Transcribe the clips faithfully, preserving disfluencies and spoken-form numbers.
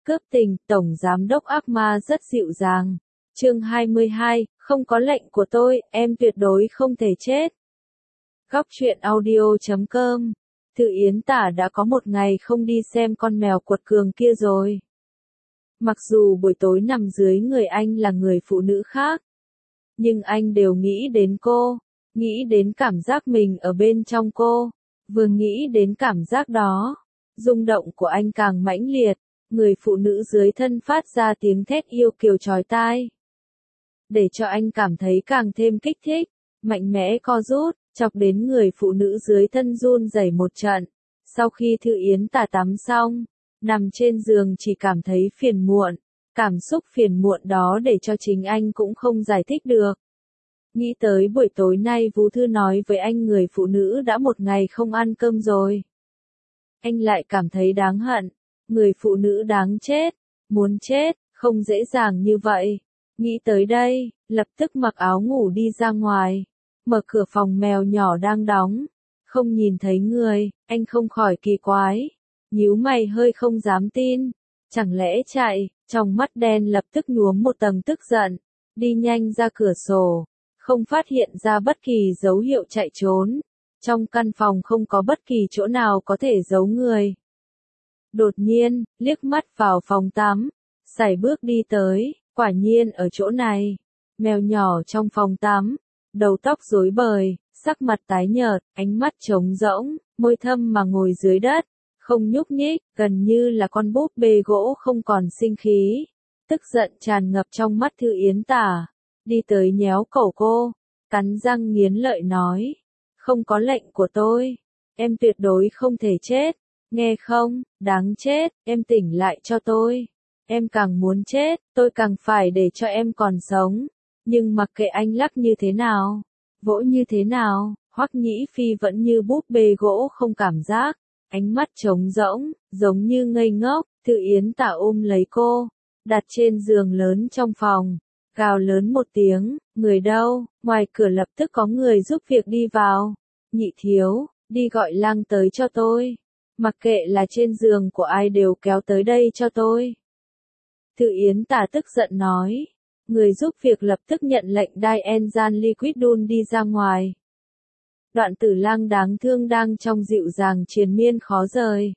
Cướp tình, Tổng Giám đốc ác ma rất dịu dàng. Chương hai mươi hai, không có lệnh của tôi, em tuyệt đối không thể chết. Góc truyện audio chấm com. Thư Yến Tả đã có một ngày không đi xem con mèo quật cường kia rồi. Mặc dù buổi tối nằm dưới người anh là người phụ nữ khác, nhưng anh đều nghĩ đến cô, nghĩ đến cảm giác mình ở bên trong cô. Vừa nghĩ đến cảm giác đó, rung động của anh càng mãnh liệt, người phụ nữ dưới thân phát ra tiếng thét yêu kiều chói tai. Để cho anh cảm thấy càng thêm kích thích, mạnh mẽ co rút, chọc đến người phụ nữ dưới thân run rẩy một trận. Sau khi Thư Yến Tả tắm xong, nằm trên giường chỉ cảm thấy phiền muộn, cảm xúc phiền muộn đó để cho chính anh cũng không giải thích được. Nghĩ tới buổi tối nay Vũ Thư nói với anh người phụ nữ đã một ngày không ăn cơm rồi. Anh lại cảm thấy đáng hận, người phụ nữ đáng chết, muốn chết, không dễ dàng như vậy. Nghĩ tới đây, lập tức mặc áo ngủ đi ra ngoài, mở cửa phòng mèo nhỏ đang đóng, không nhìn thấy người, anh không khỏi kỳ quái, nhíu mày hơi không dám tin, chẳng lẽ chạy, trong mắt đen lập tức nhuốm một tầng tức giận, đi nhanh ra cửa sổ, không phát hiện ra bất kỳ dấu hiệu chạy trốn, trong căn phòng không có bất kỳ chỗ nào có thể giấu người. Đột nhiên, liếc mắt vào phòng tắm, sải bước đi tới, quả nhiên ở chỗ này, mèo nhỏ trong phòng tắm, đầu tóc rối bời, sắc mặt tái nhợt, ánh mắt trống rỗng, môi thâm mà ngồi dưới đất, không nhúc nhích, gần như là con búp bê gỗ không còn sinh khí. Tức giận tràn ngập trong mắt Thư Yến Tả, đi tới nhéo cổ cô, cắn răng nghiến lợi nói, không có lệnh của tôi, em tuyệt đối không thể chết, nghe không, đáng chết, em tỉnh lại cho tôi. Em càng muốn chết, tôi càng phải để cho em còn sống. Nhưng mặc kệ anh lắc như thế nào, vỗ như thế nào, Hoắc Nhĩ Phi vẫn như búp bê gỗ không cảm giác, ánh mắt trống rỗng, giống như ngây ngốc. Thư Yến Tả ôm lấy cô, đặt trên giường lớn trong phòng, gào lớn một tiếng, người đâu? Ngoài cửa lập tức có người giúp việc đi vào. Nhị thiếu, đi gọi Lang tới cho tôi. Mặc kệ là trên giường của ai đều kéo tới đây cho tôi. Thư Yến Tả tức giận nói. Người giúp việc lập tức nhận lệnh Diane Liquidun đi ra ngoài. Đoạn Tử Lang đáng thương đang trong dịu dàng triền miên khó rời,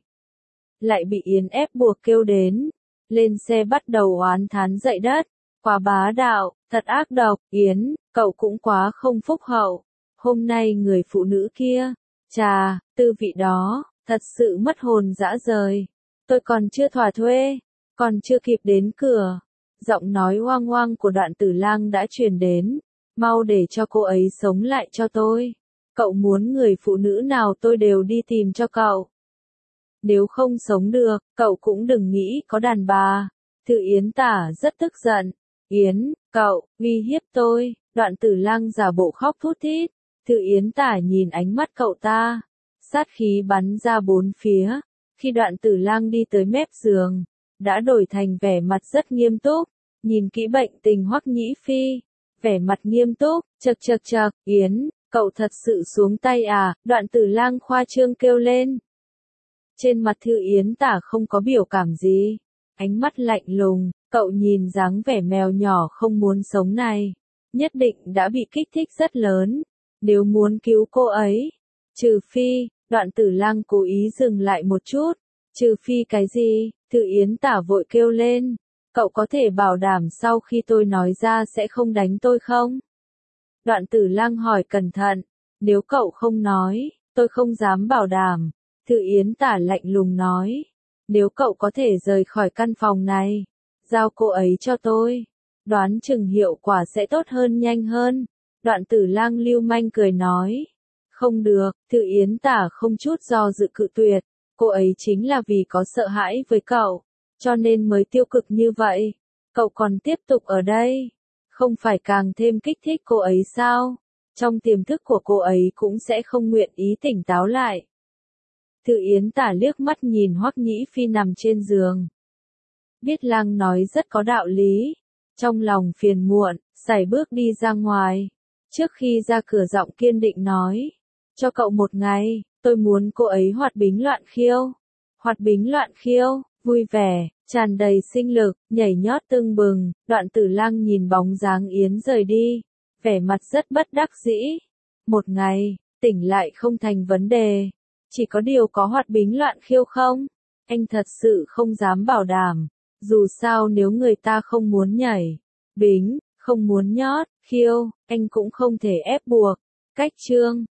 lại bị Yến ép buộc kêu đến. Lên xe bắt đầu oán thán dậy đất. Quá bá đạo, thật ác độc, Yến, cậu cũng quá không phúc hậu. Hôm nay người phụ nữ kia, chà, tư vị đó, thật sự mất hồn dã rời. Tôi còn chưa thỏa thuê, còn chưa kịp đến cửa. Giọng nói hoang hoang của Đoạn Tử Lang đã truyền đến. Mau để cho cô ấy sống lại cho tôi. Cậu muốn người phụ nữ nào tôi đều đi tìm cho cậu. Nếu không sống được, cậu cũng đừng nghĩ có đàn bà. Thư Yến Tả rất tức giận. Yến, cậu, uy hiếp tôi. Đoạn Tử Lang giả bộ khóc thút thít. Thư Yến Tả nhìn ánh mắt cậu ta, sát khí bắn ra bốn phía. Khi Đoạn Tử Lang đi tới mép giường, đã đổi thành vẻ mặt rất nghiêm túc, nhìn kỹ bệnh tình Hoắc Nhĩ Phi, vẻ mặt nghiêm túc, chậc chậc chậc, Yến, cậu thật sự xuống tay à? Đoạn Tử Lang khoa trương kêu lên. Trên mặt Thư Yến Tả không có biểu cảm gì, ánh mắt lạnh lùng, cậu nhìn dáng vẻ mèo nhỏ không muốn sống này, nhất định đã bị kích thích rất lớn, nếu muốn cứu cô ấy, trừ phi, Đoạn Tử Lang cố ý dừng lại một chút, trừ phi cái gì? Thư Yến Tả vội kêu lên, cậu có thể bảo đảm sau khi tôi nói ra sẽ không đánh tôi không? Đoạn Tử Lang hỏi cẩn thận, nếu cậu không nói, tôi không dám bảo đảm. Thư Yến Tả lạnh lùng nói, nếu cậu có thể rời khỏi căn phòng này, giao cô ấy cho tôi, đoán chừng hiệu quả sẽ tốt hơn nhanh hơn. Đoạn Tử Lang lưu manh cười nói, không được. Thư Yến Tả không chút do dự cự tuyệt, cô ấy chính là vì có sợ hãi với cậu, cho nên mới tiêu cực như vậy. Cậu còn tiếp tục ở đây, không phải càng thêm kích thích cô ấy sao? Trong tiềm thức của cô ấy cũng sẽ không nguyện ý tỉnh táo lại. Thư Yến Tả liếc mắt nhìn Hoắc Nhĩ Phi nằm trên giường. Biết Lang nói rất có đạo lý. Trong lòng phiền muộn, sải bước đi ra ngoài. Trước khi ra cửa giọng kiên định nói. Cho cậu một ngày, tôi muốn cô ấy hoạt bính loạn khiêu. Hoạt bính loạn khiêu, vui vẻ, tràn đầy sinh lực, nhảy nhót tưng bừng. Đoạn Tử Lăng nhìn bóng dáng Yến rời đi, vẻ mặt rất bất đắc dĩ. Một ngày, tỉnh lại không thành vấn đề, chỉ có điều có hoạt bính loạn khiêu không? Anh thật sự không dám bảo đảm, dù sao nếu người ta không muốn nhảy bính, không muốn nhót khiêu, anh cũng không thể ép buộc. Cách chương